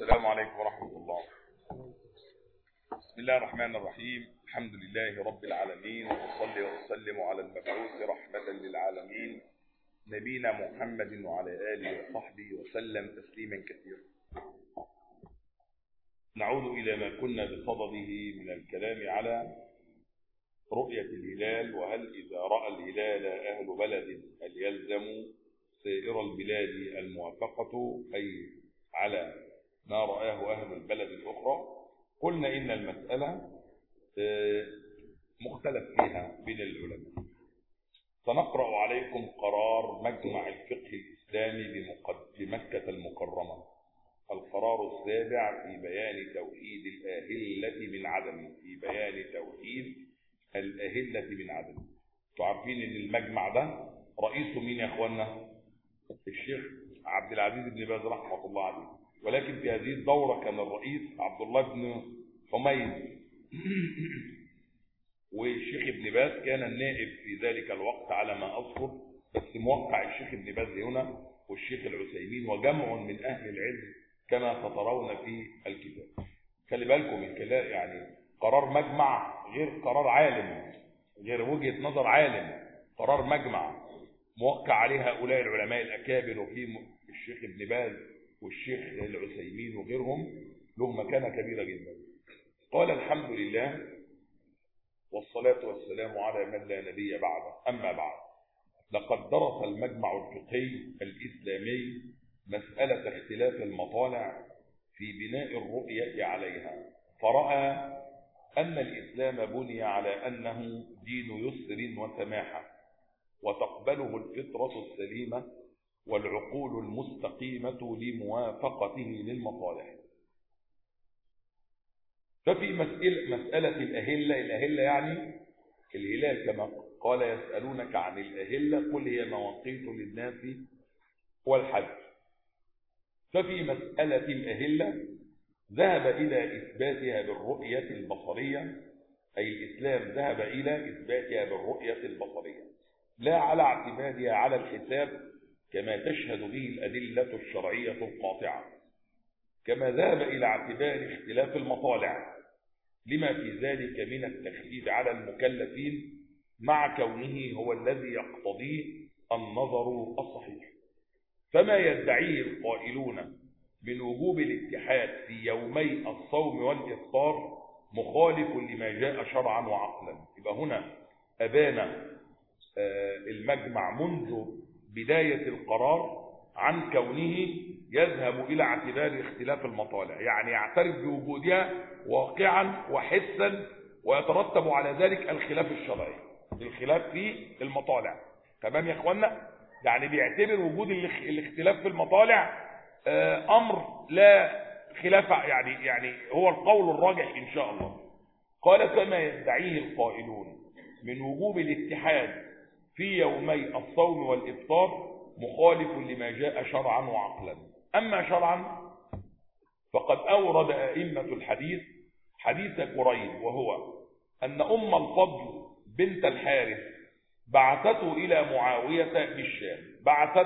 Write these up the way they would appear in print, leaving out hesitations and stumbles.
السلام عليكم ورحمة الله. بسم الله الرحمن الرحيم. الحمد لله رب العالمين، وصلي وسلم على المبعوث رحمة للعالمين نبينا محمد وعلى آله وصحبه وسلم تسليما كثيرا. نعود إلى ما كنا بصدده من الكلام على رؤية الهلال، وهل إذا رأى الهلال أهل بلد هل يلزم سائر البلاد الموافقة أي على ما رآه أهل البلد الأخرى؟ قلنا إن المسألة مختلف فيها بين العلماء. سنقرأ عليكم قرار مجمع الفقه الإسلامي بمكة المكرمة، القرار السابع في بيان توحيد الأهلة من عدم، في بيان توحيد الأهلة من عدم. تعرفين إن المجمع ده رئيسه مين يا أخوانا؟ الشيخ عبد العزيز بن باز رحمة الله عليه، ولكن في هذه الدورة كان الرئيس عبد الله بن حميد والشيخ ابن باز كان النائب في ذلك الوقت على ما أذكر، بس موقع الشيخ ابن باز هنا والشيخ العثيمين وجمع من أهل العلم كما سترون في الكتاب. خلي بالكم الكلام، يعني قرار مجمع غير قرار عالم، غير وجهة نظر عالم، قرار مجمع موقع عليه هؤلاء العلماء الأكابر، وفي الشيخ ابن باز والشيخ العثيمين وغيرهم، له مكانة كبيرة جدا. قال الحمد لله والصلاة والسلام على من لا نبي بعده، أما بعد، لقد درس المجمع الفقهي الإسلامي مسألة اختلاف المطالع في بناء الرؤية عليها، فرأى أن الإسلام بني على أنه دين يسر وسماحة، وتقبله الفطرة السليمة والعقول المستقيمة لموافقته للمصالح. ففي مسألة الأهلة يعني الهلال، كما قال يسألونك عن الأهلة قل هي مواقيت للناس والحج. ففي مسألة الأهلة ذهب إلى إثباتها بالرؤية البصرية، أي الإسلام ذهب إلى إثباتها بالرؤية البصرية لا على اعتمادها على الحساب كما تشهد به الأدلة الشرعية القاطعة، كما ذهب إلى اعتبار اختلاف المطالع لما في ذلك من التخفيف على المكلفين مع كونه هو الذي يقتضيه النظر الصحيح. فما يدعيه القائلون من وجوب الاتحاد في يومي الصوم والإفطار مخالف لما جاء شرعا وعقلا. يبقى هنا أبان المجمع منذ بداية القرار عن كونه يذهب إلى اعتبار اختلاف المطالع، يعني يعترف بوجودها واقعا وحسا، ويترتب على ذلك الخلاف الشرعي، الخلاف في المطالع. تمام يا اخوانا؟ يعني بيعتبر وجود الاختلاف في المطالع أمر لا خلاف، يعني هو القول الراجح إن شاء الله. قال كما يدعيه القائلون من وجوب الاتحاد في يومي الصوم والإفطار مخالف لما جاء شرعا وعقلا. أما شرعا فقد أورد أئمة الحديث حديث قريب، وهو أن أم الفضل بنت الحارث بعثته إلى معاوية بالشام. بعثت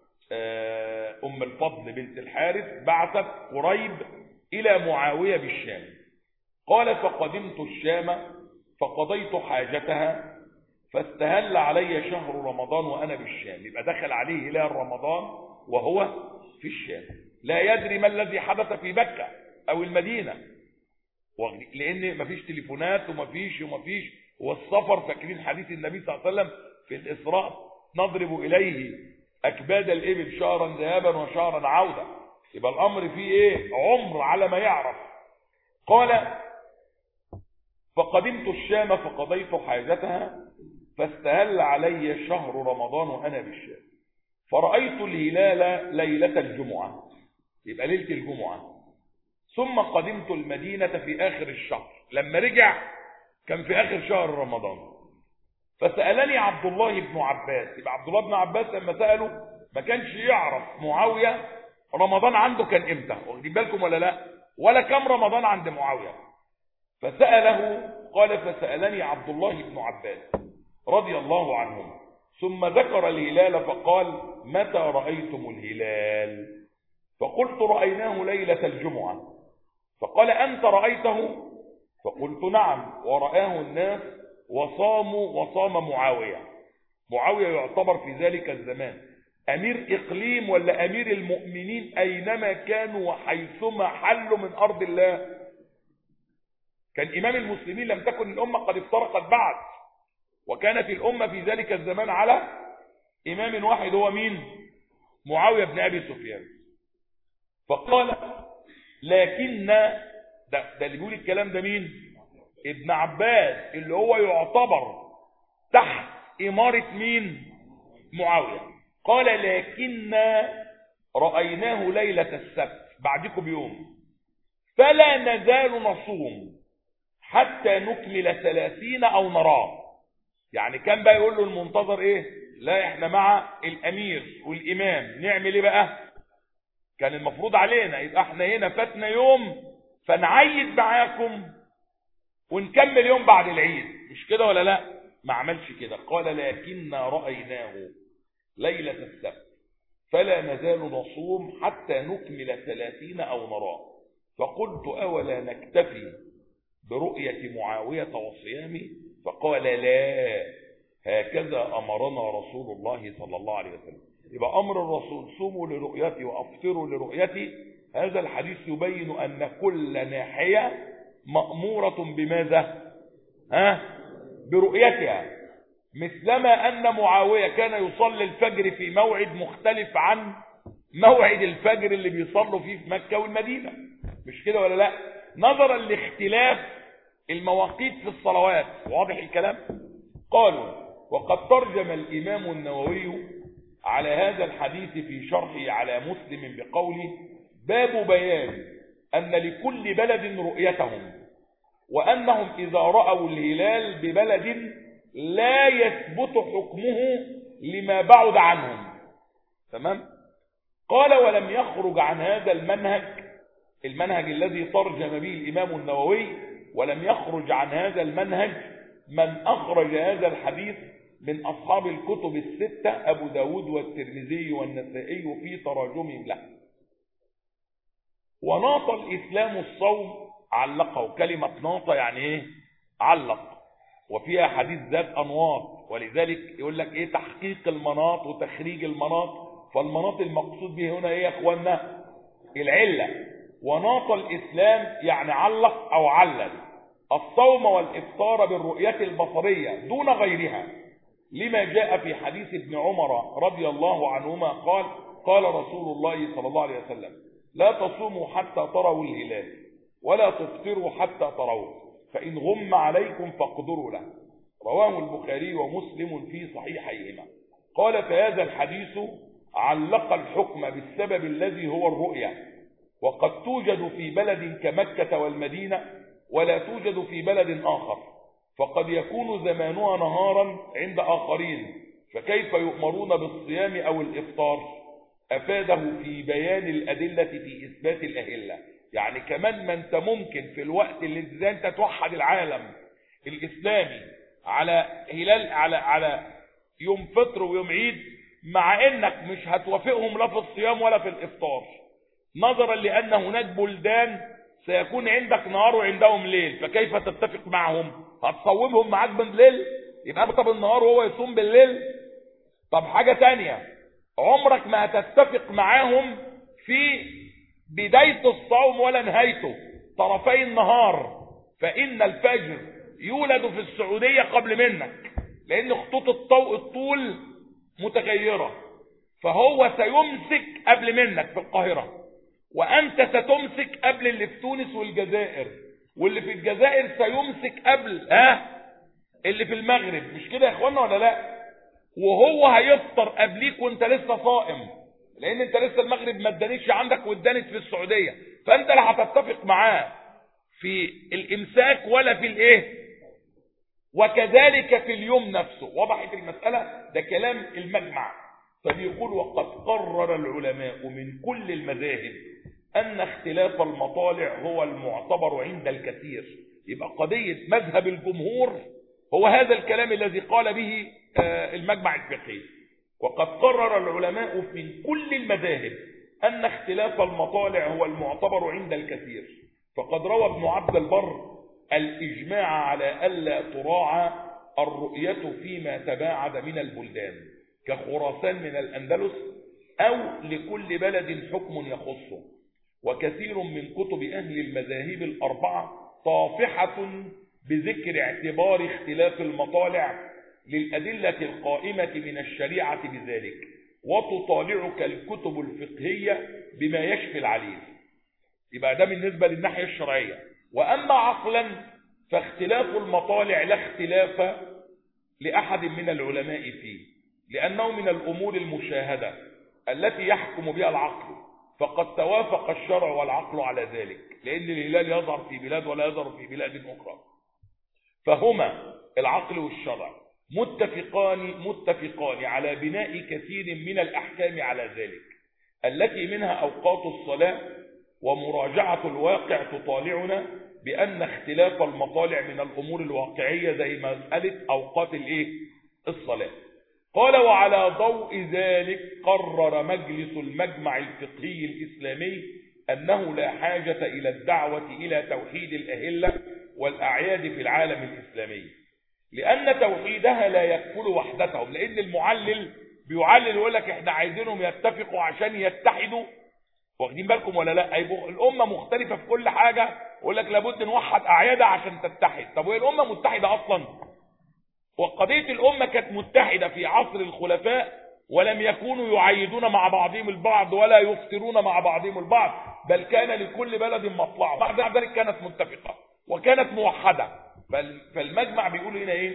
أم الفضل بنت الحارث بعثت قريب إلى معاوية بالشام. قال فقدمت الشام فقضيت حاجتها فاستهل علي شهر رمضان وأنا بالشام. يبقى دخل عليه هلال رمضان وهو في الشام، لا يدري ما الذي حدث في مكة أو المدينة، لأن مفيش تليفونات ومفيش والسفر. فاكرين حديث النبي صلى الله عليه وسلم في الإسراء نضرب إليه أكباد الإبل شهرا ذهابا وشهرا عودة. يبقى الأمر فيه إيه؟ عمر على ما يعرف. قال فقدمت الشام فقضيت حاجتها فاستهل علي شهر رمضان وأنا بالشام، فرأيت الهلال ليلة الجمعة، يبقى ليلة الجمعة، ثم قدمت المدينة في آخر الشهر. لما رجع كان في آخر شهر رمضان. فسألني عبد الله بن عباس. يبقى عبد الله بن عباس لما سأله ما كانش يعرف معاوية رمضان عنده كان امتى، واخدين بالكم ولا لا، ولا كم رمضان عند معاوية. فسأله قال فسألني عبد الله بن عباس رضي الله عنهم ثم ذكر الهلال فقال متى رأيتم الهلال؟ فقلت رأيناه ليلة الجمعة. فقال أنت رأيته؟ فقلت نعم، ورآه الناس وصاموا وصام معاوية. معاوية يعتبر في ذلك الزمان أمير إقليم ولا أمير المؤمنين أينما كانوا وحيثما حلوا من أرض الله. كان إمام المسلمين، لم تكن الأمة قد افترقت بعد، وكانت الأمة في ذلك الزمان على إمام واحد، هو مين؟ معاوية بن أبي سفيان. فقال لكن ده اللي بيقول الكلام ده مين؟ ابن عباس، اللي هو يعتبر تحت إمارة مين؟ معاوية. قال لكن رأيناه ليلة السبت بعدكم بيوم، فلا نزال نصوم حتى نكمل 30 أو نراه. يعني كان بقى يقول له المنتظر ايه؟ لا احنا مع الامير والامام، نعمل ايه بقى؟ كان المفروض علينا يبقى احنا هنا فاتنا يوم فنعيد معاكم ونكمل يوم بعد العيد، مش كده ولا لا؟ ما عملش كده. قال لكن رأيناه ليلة السبت فلا نزال نصوم حتى نكمل 30 أو نراه. فقلت أولا نكتفي برؤية معاوية وصيامه؟ فقال لا، هكذا أمرنا رسول الله صلى الله عليه وسلم. يبقى أمر الرسول صوموا لرؤيتي وأفطروا لرؤيتي، هذا الحديث يبين أن كل ناحية مأمورة بماذا؟ برؤيتها. مثلما أن معاوية كان يصلي الفجر في موعد مختلف عن موعد الفجر اللي بيصلوا فيه في مكة والمدينة، مش كده ولا لا؟ نظرا لاختلاف المواقيت في الصلوات. واضح الكلام؟ قالوا وقد ترجم الإمام النووي على هذا الحديث في شرحه على مسلم بقوله باب بيان أن لكل بلد رؤيتهم، وأنهم إذا رأوا الهلال ببلد لا يثبت حكمه لما بعد عنهم. تمام؟ قال ولم يخرج عن هذا المنهج الذي ترجم به الإمام النووي، ولم يخرج عن هذا المنهج من أخرج هذا الحديث من أصحاب الكتب الستة، أبو داود والترمذي والنسائي في تراجمهم له. وناط الإسلام الصوم، علقه. كلمة ناط يعني إيه؟ علق، وفيها حديث ذات أنواط، ولذلك يقول لك إيه؟ تحقيق المناط وتخريج المناط. فالمناط المقصود به هنا إيه يا أخوانا؟ العلة. وناط الإسلام يعني علق أو علل الصوم والإفطار بالرؤية البصرية دون غيرها، لما جاء في حديث ابن عمر رضي الله عنهما قال قال رسول الله صلى الله عليه وسلم لا تصوموا حتى تروا الهلال ولا تفطروا حتى تروه، فإن غم عليكم فاقدروا له. رواه البخاري ومسلم في صحيحيهما. قال فهذا الحديث علق الحكم بالسبب الذي هو الرؤية، وقد توجد في بلد كمكة والمدينة ولا توجد في بلد آخر، فقد يكون زمانها نهارا عند آخرين، فكيف يؤمرون بالصيام أو الإفطار؟ أفاده في بيان الأدلة في إثبات الأهلة. يعني كمان ما أنت ممكن في الوقت اللي أنت توحد العالم الإسلامي على هلال على يوم فطر ويوم عيد، مع أنك مش هتوافقهم لا في الصيام ولا في الإفطار، نظرا لأن هناك بلدان سيكون عندك نهار وعندهم ليل، فكيف تتفق معهم؟ هتصومهم معاك بالليل؟ يبقى انت بالنهار وهو يصوم بالليل؟ طب حاجة تانية، عمرك ما هتتفق معاهم في بداية الصوم ولا نهايته، طرفي النهار، فإن الفجر يولد في السعودية قبل منك، لأن خطوط الطول متغيرة، فهو سيمسك قبل منك في القاهرة، وأنت ستمسك قبل اللي في تونس والجزائر، واللي في الجزائر سيمسك قبل اللي في المغرب، مش كده يا اخوانا ولا لا؟ وهو هيفطر قبليك وانت لسه صائم، لان انت لسه المغرب ما ادانتش عندك وادانت في السعودية، فانت لا هتتفق معاه في الامساك ولا في الايه، وكذلك في اليوم نفسه. وضحت المسألة؟ ده كلام المجمع. فبيقول وقد قرر العلماء من كل المذاهب أن اختلاف المطالع هو المعتبر عند الكثير. يبقى قضية مذهب الجمهور هو هذا الكلام الذي قال به المجمع الفقهي. وقد قرر العلماء من كل المذاهب أن اختلاف المطالع هو المعتبر عند الكثير، فقد روى ابن عبد البر الإجماع على ألا تراعى الرؤية فيما تباعد من البلدان كخراسان من الأندلس، أو لكل بلد حكم يخصه. وكثير من كتب أهل المذاهب الأربعة طافحة بذكر اعتبار اختلاف المطالع للأدلة القائمة من الشريعة بذلك، وتطالعك الكتب الفقهية بما يشفي العليل. يبقى ده بالنسبة للناحية الشرعية. وأما عقلا فاختلاف المطالع لا اختلاف لأحد من العلماء فيه، لأنه من الأمور المشاهدة التي يحكم بها العقل، فقد توافق الشرع والعقل على ذلك، لأن الهلال يظهر في بلاد ولا يظهر في بلاد أخرى، فهما العقل والشرع متفقان على بناء كثير من الأحكام على ذلك، التي منها أوقات الصلاة. ومراجعة الواقع تطالعنا بأن اختلاف المطالع من الأمور الواقعية زي مسألة أوقات الصلاة. قال: وعلى ضوء ذلك قرر مجلس المجمع الفقهي الإسلامي أنه لا حاجة إلى الدعوة إلى توحيد الأهلة والأعياد في العالم الإسلامي، لأن توحيدها لا يكفل وحدتهم. لأن المعلل بيعلل ويقول لك احنا عايزينهم يتفقوا عشان يتحدوا، واخدين بالكم ولا لا؟ الأمة مختلفة في كل حاجة، يقول لك لابد نوحد أعيادها عشان تتحد. طب وهي الأمة متحدة أصلا؟ وقضية الأمة كانت متحدة في عصر الخلفاء، ولم يكونوا يعيدون مع بعضهم البعض ولا يفطرون مع بعضهم البعض، بل كان لكل بلد مطلعه. بعد ذلك كانت متفقة وكانت موحدة. فالمجمع بيقول هنا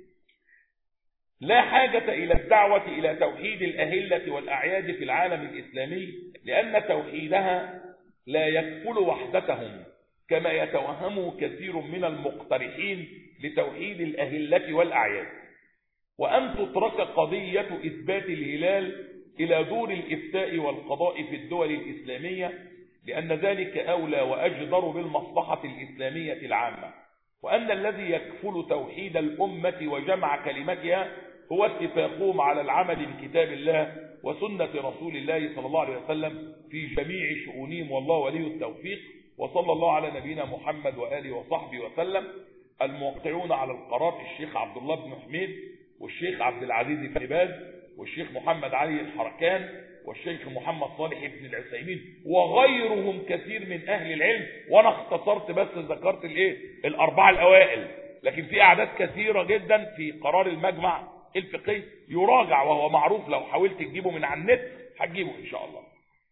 لا حاجة إلى الدعوة إلى توحيد الأهلة والأعياد في العالم الإسلامي، لأن توحيدها لا يكفل وحدتهم كما يتوهم كثير من المقترحين لتوحيد الأهلة والأعياد، وأن تترك قضية إثبات الهلال إلى دور الإفتاء والقضاء في الدول الإسلامية، لأن ذلك أولى وأجدر بالمصلحة الإسلامية العامة، وأن الذي يكفل توحيد الأمة وجمع كلمتها هو اتفاقهم على العمل بكتاب الله وسنة رسول الله صلى الله عليه وسلم في جميع شؤونهم، والله ولي التوفيق. وصلى الله على نبينا محمد وآله وصحبه وسلم. الموقعون على القرار الشيخ عبد الله بن حميد، والشيخ عبد العزيز بن باز، والشيخ محمد علي الحركان، والشيخ محمد صالح بن العثيمين، وغيرهم كثير من أهل العلم. وأنا اختصرت بس ذكرت الأربعة الأوائل، لكن في أعداد كثيرة جدا في قرار المجمع الفقهي يراجع، وهو معروف، لو حاولت تجيبه من على النت هتجيبه إن شاء الله.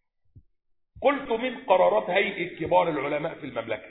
قلت من قرارات هيئة كبار العلماء في المملكة: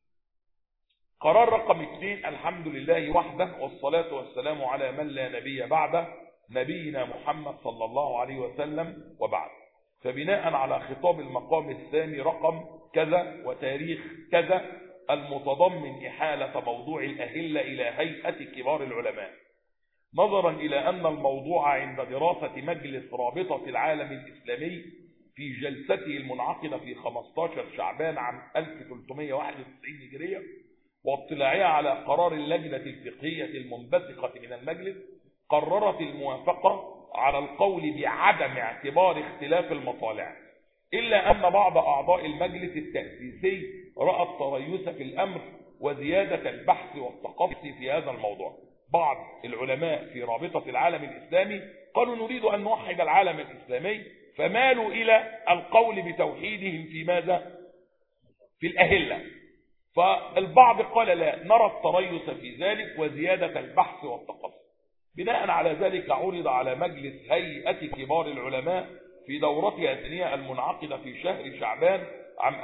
قرار رقم 2: الحمد لله وحده، والصلاة والسلام على من لا نبي بعده، نبينا محمد صلى الله عليه وسلم، وبعد. فبناء على خطاب المقام الثاني رقم كذا وتاريخ كذا المتضمن إحالة موضوع الأهلة إلى هيئة كبار العلماء، نظرا إلى أن الموضوع عند دراسة مجلس رابطة العالم الإسلامي في جلسته المنعقدة في 15 شعبان عام 1391 هجرية، واطلاعها على قرار اللجنة الفقهية المنبثقة من المجلس، قررت الموافقة على القول بعدم اعتبار اختلاف المطالع، إلا أن بعض أعضاء المجلس التأسيسي رأى التريث في الأمر وزيادة البحث والتقصي في هذا الموضوع. بعض العلماء في رابطة العالم الإسلامي قالوا نريد أن نوحد العالم الإسلامي، فمالوا إلى القول بتوحيدهم في ماذا؟ في الأهلة. فالبعض قال لا، نرى التريث في ذلك وزيادة البحث والتقصي. بناء على ذلك عرض على مجلس هيئة كبار العلماء في دورتها الثانية المنعقدة في شهر شعبان عام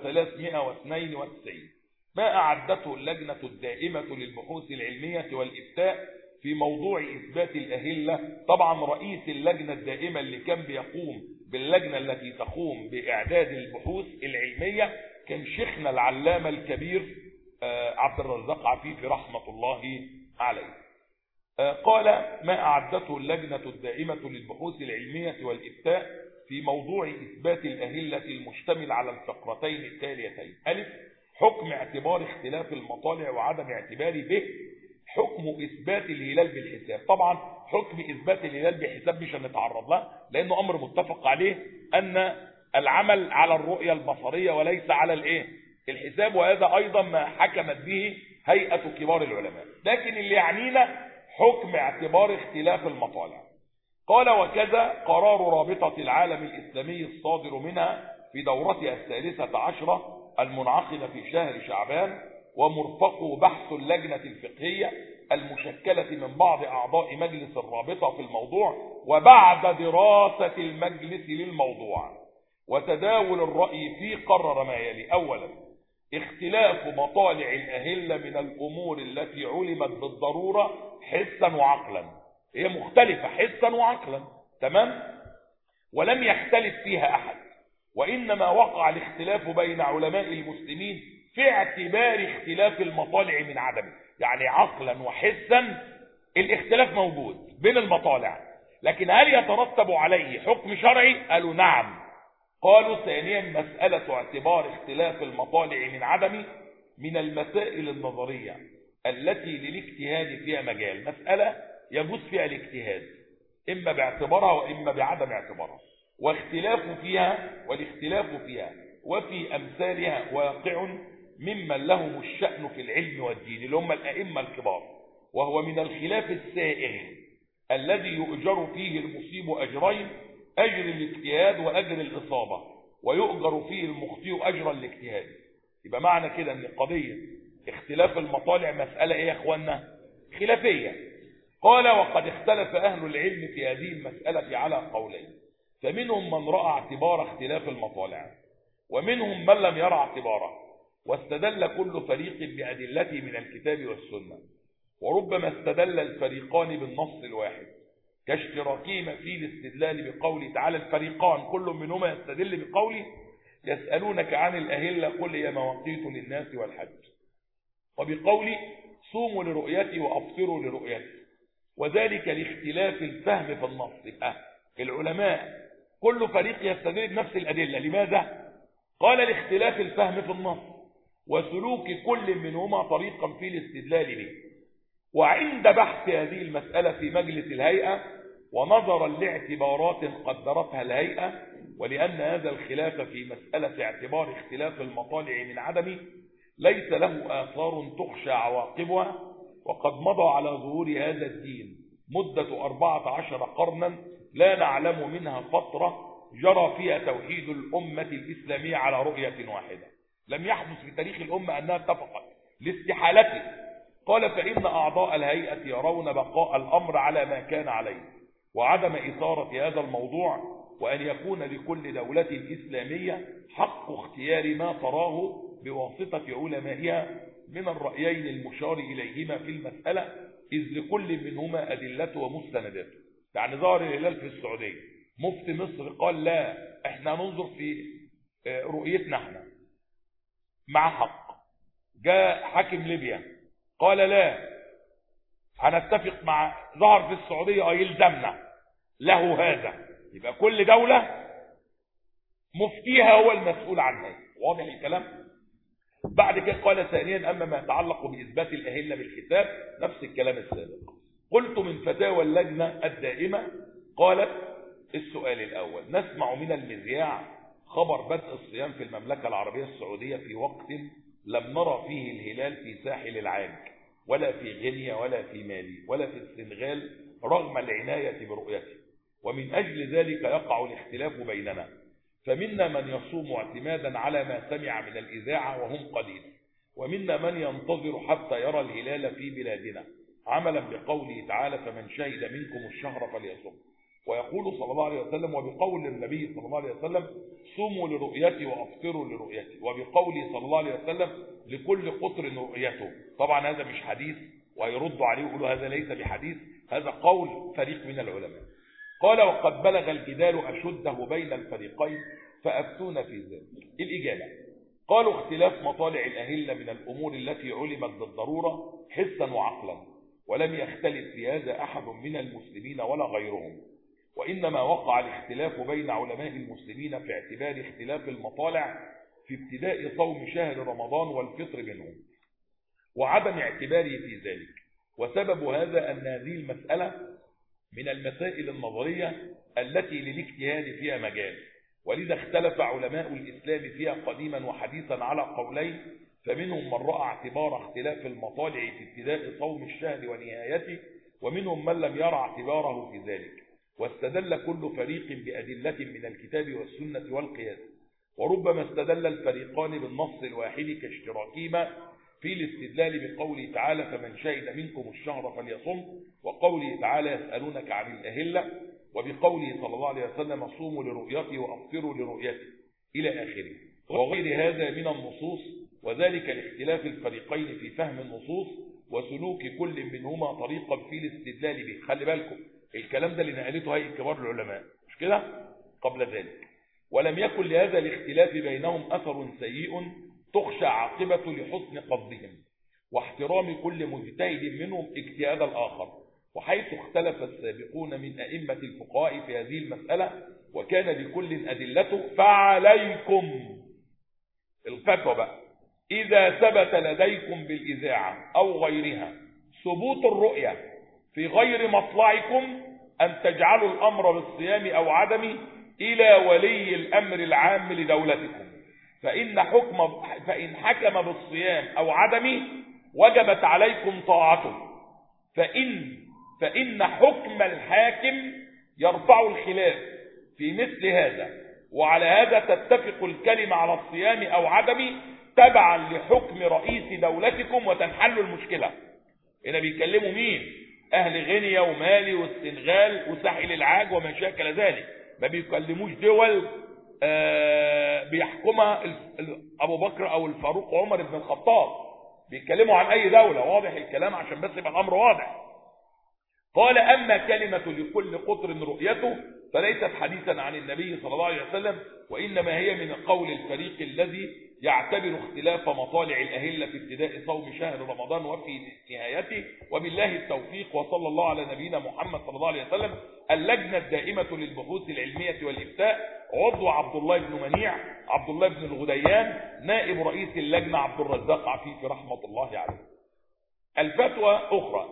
1392 ما أعدته اللجنة الدائمة للبحوث العلمية والإفتاء في موضوع إثبات الأهلة. طبعا رئيس اللجنة الدائمة اللي كان بيقوم باللجنة التي تقوم بإعداد البحوث العلمية كان شيخنا العلامة الكبير عبد الرزاق عفيفي رحمة الله عليه. قال: ما أعدته اللجنة الدائمة للبحوث العلمية والإفتاء في موضوع إثبات الأهلة المشتمل على الفقرتين التاليتين: ألف، حكم اعتبار اختلاف المطالع وعدم اعتباره به. حكم إثبات الهلال بالحساب. طبعا حكم إثبات الهلال بالحساب مش هنتعرض له، لأنه أمر متفق عليه أن العمل على الرؤية البصرية وليس على الحساب، وهذا أيضا ما حكمت به هيئة كبار العلماء. لكن اللي يعنينا حكم اعتبار اختلاف المطالع. قال: وكذا قرار رابطة العالم الإسلامي الصادر منها في دورتها 13 المنعقدة في شهر شعبان، ومرفقه بحث اللجنة الفقهية المشكلة من بعض أعضاء مجلس الرابطة في الموضوع، وبعد دراسة المجلس للموضوع وتداول الرأي فيه، قرر ما يلي: أولا، اختلاف مطالع الأهلة من الأمور التي علمت بالضرورة حسا وعقلا. هي مختلفة حسا وعقلا، تمام، ولم يختلف فيها أحد، وإنما وقع الاختلاف بين علماء المسلمين في اعتبار اختلاف المطالع من عدمه. يعني عقلا وحسا الاختلاف موجود بين المطالع، لكن هل يترتب عليه حكم شرعي؟ قالوا نعم. قالوا: ثانيا، مسألة اعتبار اختلاف المطالع من عدمه من المسائل النظرية التي للاجتهاد فيها مجال، مسألة يجوز فيها الاجتهاد إما باعتبارها وإما بعدم اعتبارها، والاختلاف فيها وفي أمثالها واقع ممن لهم الشأن في العلم والدين، اللي هم الأئمة الكبار، وهو من الخلاف السائغ الذي يؤجر فيه المصيب أجرين: أجر الاجتهاد وأجر الإصابة، ويؤجر فيه المخطئ أجر الاجتهاد. يبقى معنى كده أن قضية اختلاف المطالع مسألة يا أخوانا؟ خلافية. قال: وقد اختلف أهل العلم في هذه المسألة على قولين، فمنهم من رأى اعتبار اختلاف المطالع، ومنهم من لم يرى اعتباره، واستدل كل فريق بأدلته من الكتاب والسنة. وربما استدل الفريقان بالنص الواحد، كاشتراكهما في الاستدلال بقوله تعالى: الفريقان كل منهما يستدل بقوله: يسألونك عن الأهلة قل هي مواقيت للناس والحج، وبقوله: صوموا لرؤيتي وأفطروا لرؤيتي، وذلك لاختلاف الفهم في النص. يبقى العلماء كل فريق يستدل بنفس الأدلة. لماذا؟ قال: لاختلاف الفهم في النص وسلوك كل منهما طريقا في الاستدلال به. وعند بحث هذه المسألة في مجلس الهيئة ونظرا لاعتبارات قدرتها الهيئة، ولأن هذا الخلاف في مسألة اعتبار اختلاف المطالع من عدمه ليس له آثار تخشى عواقبها، وقد مضى على ظهور هذا الدين مدة 14 قرنا لا نعلم منها فترة جرى فيها توحيد الأمة الإسلامية على رؤية واحدة. لم يحدث في تاريخ الأمة أنها اتفقت لاستحالته. قال: فإن أعضاء الهيئة يرون بقاء الأمر على ما كان عليه، وعدم إثارة هذا الموضوع، وأن يكون لكل دولة إسلامية حق اختيار ما تراه بواسطة علمائها من الرأيين المشار إليهما في المسألة، إذ لكل منهما أدلته ومستنداته. يعني ظهر الهلال في السعودية، مفتي مصر قال: لا، احنا ننظر في رؤيتنا احنا مع حق. جاء حاكم ليبيا قال: لا، هنتفق مع، ظهر في السعودية يلزمنا له هذا. يبقى كل دولة مفتيها هو المسؤول عنها. واضح الكلام؟ بعد كده قال: ثانيا، أما ما يتعلق بإثبات الأهلة بالحساب، نفس الكلام السابق. قلت: من فتاوى اللجنة الدائمة قالت: السؤال الأول، نسمع من المذياع خبر بدء الصيام في المملكة العربية السعودية في وقت لم نرى فيه الهلال في ساحل العاج، ولا في غينيا، ولا في مالي، ولا في السنغال، رغم العناية برؤيته، ومن أجل ذلك يقع الاختلاف بيننا، فمنا من يصوم اعتمادا على ما سمع من الإذاعة وهم قليل، ومنا من ينتظر حتى يرى الهلال في بلادنا، عملا بقوله تعالى: فمن شهد منكم الشهر فليصم. ويقول صلى الله عليه وسلم: وبقول النبي صلى الله عليه وسلم: صوموا لرؤيتي وافطروا لرؤيتي، وبقوله صلى الله عليه وسلم: لكل قطر رؤيته. طبعا هذا مش حديث، ويردوا عليه ويقولوا هذا ليس بحديث، هذا قول فريق من العلماء. قال: وقد بلغ الجدال أشده بين الفريقين فأفتون في ذلك. الإجابة: قالوا: اختلاف مطالع الأهلة من الأمور التي علمت بالضرورة حسا وعقلا، ولم يختلف في هذا أحد من المسلمين ولا غيرهم، وإنما وقع الاختلاف بين علماء المسلمين في اعتبار اختلاف المطالع في ابتداء صوم شهر رمضان والفطر منه، وعدم اعتباره في ذلك. وسبب هذا أن هذه المسألة من المسائل النظرية التي للاجتهاد فيها مجال، ولذا اختلف علماء الإسلام فيها قديما وحديثا على قولين، فمنهم من رأى اعتبار اختلاف المطالع في ابتداء صوم الشهر ونهايته، ومنهم من لم يرى اعتباره في ذلك، واستدل كل فريق بأدلة من الكتاب والسنة والقياس. وربما استدل الفريقان بالنص الواحد كاشتراكهما في الاستدلال بقوله تعالى فمن شهد منكم الشهر فليصم، وقوله تعالى يسألونك عن الأهلة، وبقوله صلى الله عليه وسلم صوموا لرؤيته وأفطروا لرؤيته إلى آخره، وغير هذا من النصوص، وذلك لاختلاف الفريقين في فهم النصوص وسلوك كل منهما طريقا في الاستدلال به. خلي بالكم الكلام ده اللي نقلته هيئة كبار العلماء مش كده قبل ذلك. ولم يكن لهذا الاختلاف بينهم أثر سيء تخشى عاقبة لحسن قصدهم واحترام كل مجتهد منهم اجتهاد الآخر. وحيث اختلف السابقون من أئمة الفقهاء في هذه المسألة وكان لكل أدلته، فعليكم الفتوى بقى إذا ثبت لديكم بالإذاعة أو غيرها ثبوت الرؤية في غير مطلعكم أن تجعلوا الأمر بالصيام أو عدمه إلى ولي الأمر العام لدولتكم، فإن حكم بالصيام أو عدمه وجبت عليكم طاعته، فإن حكم الحاكم يرفع الخلاف في مثل هذا، وعلى هذا تتفق الكلمة على الصيام أو عدمه تبعا لحكم رئيس دولتكم وتنحل المشكلة. هنا بيكلموا مين؟ أهل غينيا ومالي والسنغال وساحل العاج وما شاكل ذلك، ما بيكلموش دول بيحكمها أبو بكر أو الفاروق عمر بن الخطاب، بيتكلموا عن أي دولة. واضح الكلام عشان بس يبقى الأمر واضح. قال أما كلمة لكل قطر رؤيته فليست حديثا عن النبي صلى الله عليه وسلم، وإنما هي من قول الفريق الذي يعتبر اختلاف مطالع الأهلة في ابتداء صوم شهر رمضان وفي نهايته. وبالله التوفيق، وصلى الله على نبينا محمد صلى الله عليه وسلم. اللجنة الدائمة للبحوث العلمية والإفتاء، عضو عبد الله بن منيع، عبد الله بن الغديان، نائب رئيس اللجنة عبد الرزاق عفيفي رحمة الله عليه. الفتوى أخرى: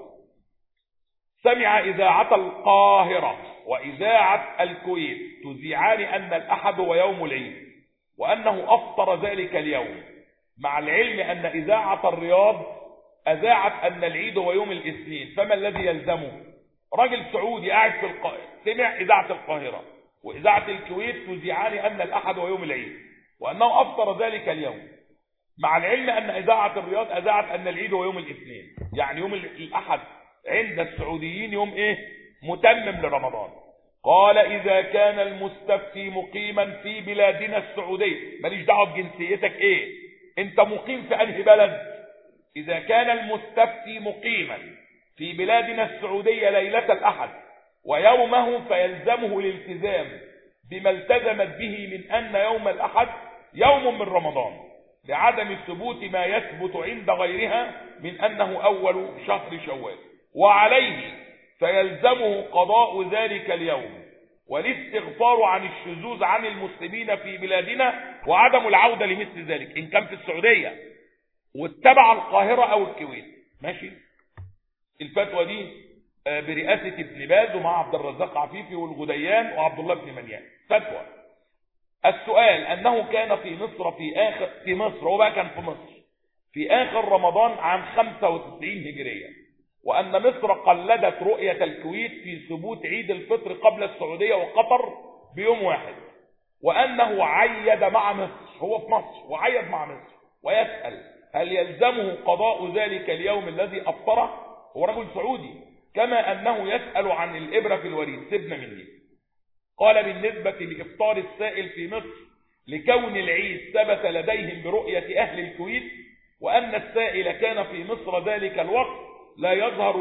سمع إذاعة القاهرة وإذاعة الكويت تذيعان أن الأحد ويوم العيد، وأنه أفطر ذلك اليوم، مع العلم أن إذاعة الرياض أذاعت أن العيد هو يوم الاثنين، فما الذي يلزمه؟ راجل سعودي قاعد في سمع إذاعة القاهرة وإذاعة الكويت تذيعان أن الأحد هو يوم العيد وأنه أفطر ذلك اليوم، مع العلم أن إذاعة الرياض أذاعت أن العيد هو يوم الاثنين، يعني يوم الأحد عند السعوديين يوم إيه؟ متمم لرمضان. قال إذا كان المستفتي مقيما في بلادنا السعودية، ماليش دعوه بجنسيتك إيه، أنت مقيم في أنهي بلد؟ إذا كان المستفتي مقيما في بلادنا السعودية ليلة الأحد ويومه فيلزمه الالتزام بما التزمت به من أن يوم الأحد يوم من رمضان، لعدم ثبوت ما يثبت عند غيرها من أنه أول شهر شوال، وعليه فيلزمه قضاء ذلك اليوم والاستغفار عن الشذوذ عن المسلمين في بلادنا وعدم العودة لمثل ذلك إن كان في السعودية واتبع القاهرة أو الكويت. ماشي. الفتوى دي برئاسة ابن باز ومع عبد الرزاق عفيفي والغديان وعبد الله بن منيان. فتوى: السؤال أنه كان في مصر هو بقى كان في مصر في آخر رمضان عام 95 هجرية، وأن مصر قلدت رؤية الكويت في ثبوت عيد الفطر قبل السعودية وقطر بيوم واحد، وأنه عيد مع مصر، هو في مصر وعيد مع مصر، ويسأل هل يلزمه قضاء ذلك اليوم الذي أفطره؟ هو رجل سعودي، كما أنه يسأل عن الإبرة في الوريد. سيبنا مني. قال بالنسبة لإفطار السائل في مصر لكون العيد ثبت لديهم برؤية أهل الكويت، وأن السائل كان في مصر ذلك الوقت لا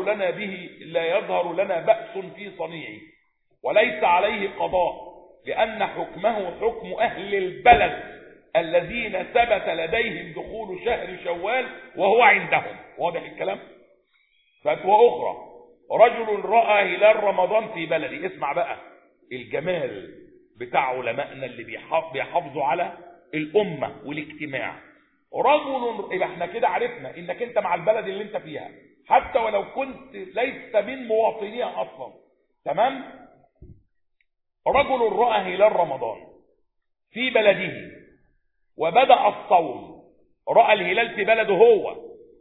يظهر لنا بأس في صنيعه، وليس عليه قضاء، لأن حكمه حكم أهل البلد الذين ثبت لديهم دخول شهر شوال وهو عندهم. واضح الكلام؟ فتوى أخرى: رجل رأى هلال رمضان في بلدي. اسمع بقى الجمال بتاع علمائنا اللي بيحافظوا على الأمة والاجتماع. رجل، يبقى احنا كده عرفنا انك انت مع البلد اللي انت فيها حتى ولو كنت ليس من مواطنيها اصلا. تمام؟ رجل رأى هلال رمضان في بلده وبدأ الصوم، رأى الهلال في بلده هو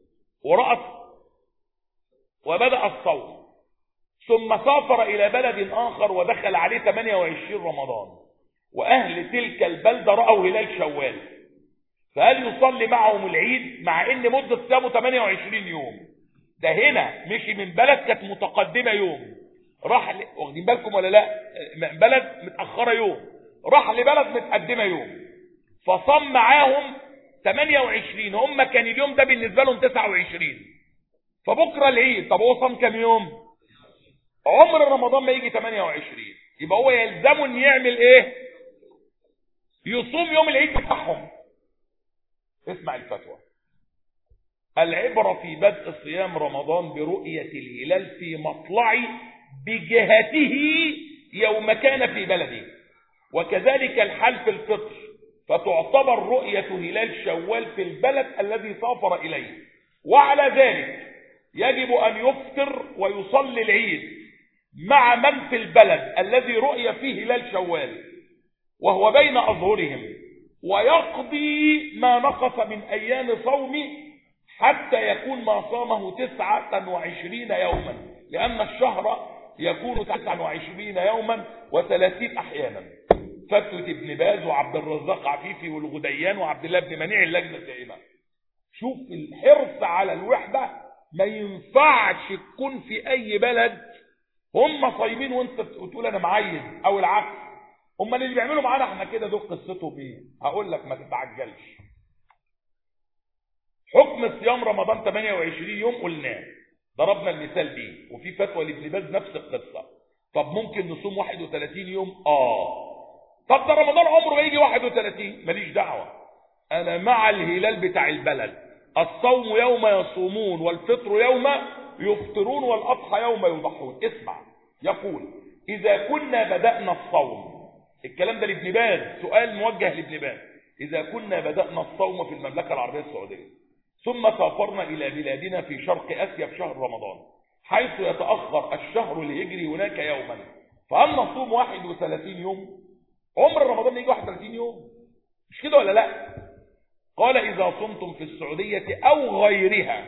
وبدأ الصوم، ثم سافر إلى بلد آخر ودخل عليه 28 رمضان، وأهل تلك البلدة رأوا هلال شوال، فهل يصلي معهم العيد مع ان مدة صيامه 28 يوم؟ ده هنا مشي من بلد كانت متقدمة يوم، راح واخدين بالكم ولا لا؟ بلد متأخرة يوم، راح لبلد متقدمة يوم، فصام معاهم 28. هم كان اليوم ده بالنسبة لهم 29، فبكرة العيد. طب هو صام كام يوم؟ عمر رمضان ما يجي 28، يبقى هو يلزمه ان يعمل ايه؟ يصوم يوم العيد بتاعهم. اسمع الفتوى: العبرة في بدء صيام رمضان برؤية الهلال في مطلع بجهته يوم كان في بلده، وكذلك الحال في الفطر، فتعتبر رؤية هلال شوال في البلد الذي سافر إليه، وعلى ذلك يجب أن يفطر ويصلي العيد مع من في البلد الذي رؤي فيه هلال شوال وهو بين أظهرهم، ويقضي ما نقص من أيام صومه حتى يكون ما صامه 29 يوما، لأن الشهر يكون 29 يوما و30 أحيانا. فتوى ابن باز وعبد الرزاق عفيفي والغديان وعبد الله بن منيع اللجنة الدائمة. شوف الحرص على الوحدة، ما ينفعش تكون في أي بلد هم صايمين وانت تقول أنا معيد أو العكس. هم اللي بيعملوا معانا احنا كده دول قصتهم ايه؟ هقول لك ما تتعجلش. حكم صيام رمضان 28 يوم قلناه، ضربنا المثال بيه، وفي فتوى لابن باز نفس القصه. طب ممكن نصوم 31 يوم؟ طب ده رمضان عمره ما يجي 31، ماليش دعوه، انا مع الهلال بتاع البلد. الصوم يوم يصومون والفطر يوم يفطرون والاضحى يوم يضحون. اسمع، يقول: اذا كنا بدأنا الصوم، الكلام ده لابن باز، سؤال موجه لابن باز، اذا كنا بدأنا الصوم في المملكة العربية السعودية ثم سافرنا الى بلادنا في شرق اسيا في شهر رمضان حيث يتأخر الشهر الهجري هناك يوما، فهل نصوم 31 يوم؟ عمر رمضان يجي 31 يوم، مش كده ولا لا؟ قال: اذا صمتم في السعودية او غيرها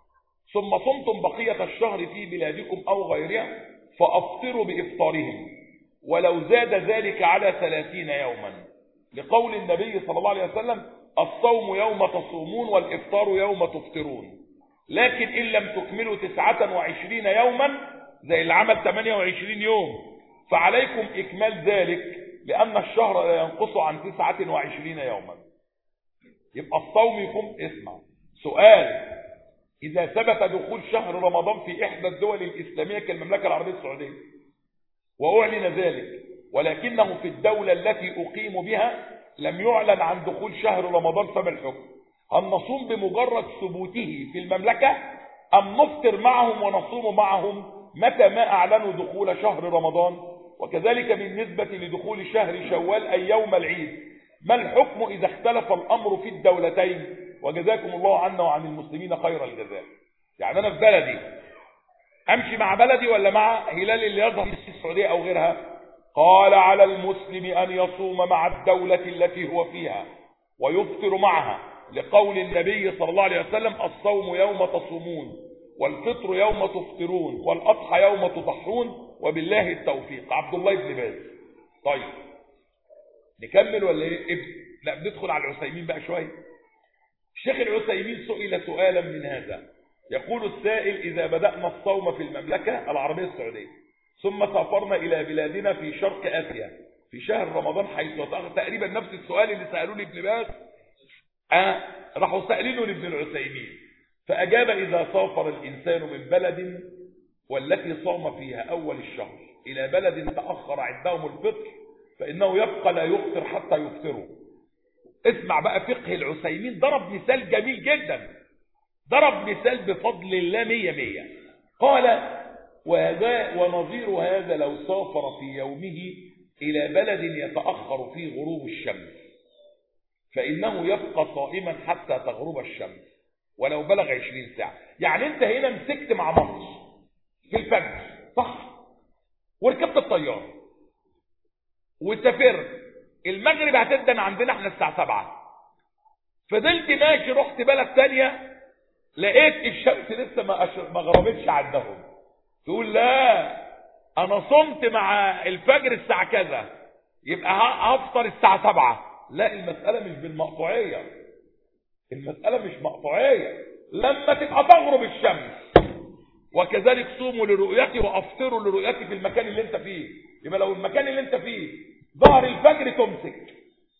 ثم صمتم بقية الشهر في بلادكم او غيرها فافطروا بافطارهم، ولو زاد ذلك على 30 يوما، لقول النبي صلى الله عليه وسلم: الصوم يوم تصومون والإفطار يوم تفطرون. لكن إن لم تكملوا 29 يوما زي اللي عمل 28 يوم فعليكم إكمال ذلك، لأن الشهر لا ينقص عن 29 يوما. يبقى الصوم يكون. اسمع سؤال: إذا ثبت دخول شهر رمضان في إحدى الدول الإسلامية كالمملكة العربية السعودية وأعلن ذلك، ولكنه في الدولة التي أقيم بها لم يعلن عن دخول شهر رمضان، فما الحكم؟ هل نصوم بمجرد ثبوته في المملكة أم نفطر معهم ونصوم معهم متى ما أعلنوا دخول شهر رمضان؟ وكذلك بالنسبة لدخول شهر شوال أي يوم العيد، ما الحكم إذا اختلف الأمر في الدولتين؟ وجزاكم الله عنا وعن المسلمين خير الجزاء. يعني أنا في بلدي أمشي مع بلدي ولا مع هلال اللي يظهر في السعودية أو غيرها؟ قال: على المسلم أن يصوم مع الدولة التي هو فيها ويفطر معها، لقول النبي صلى الله عليه وسلم: الصوم يوم تصومون والفطر يوم تفطرون والأضحى يوم تضحون وبالله التوفيق. عبد الله بن باز. طيب نكمل ولا ايه؟ لا بندخل على العثيمين بقى شويه. الشيخ العثيمين سئل سؤالا من هذا، يقول السائل: إذا بدأنا الصوم في المملكة العربية السعودية ثم سافرنا إلى بلادنا في شرق آسيا في شهر رمضان حيث يتأخر، تقريبا نفس السؤال اللي سألوه لابن باز راحوا سألينه لابن العثيمين، فأجاب: إذا سافر الإنسان من بلد والتي صام فيها أول الشهر إلى بلد تأخر عندهم الفطر فإنه يبقى لا يفطر حتى يفطروا. اسمع بقى فقه العثيمين، ضرب مثال جميل جدا، ضرب مثال بفضل الله 100. قال: ونظير هذا لو سافر في يومه إلى بلد يتأخر فيه غروب الشمس فإنه يبقى صائما حتى تغرب الشمس ولو بلغ 20 ساعة. يعني انت هنا مسكت مع مصر في الفجر صح، وركبت الطيارة وسافرت المغرب هتدن عندنا احنا الساعة 7. فضلت ماشي، رحت بلد تانية لقيت الشمس لسه ما غربتش عندهم. تقول لا انا صمت مع الفجر الساعة كذا يبقى هفطر الساعة 7. لا، المسألة مش بالمقطوعية، المسألة مش مقطوعية، لما تبقى تغرب الشمس. وكذلك صوموا لرؤيتي وافطروا لرؤيتي في المكان اللي انت فيه. يبقى لو المكان اللي انت فيه ظهر الفجر تمسك.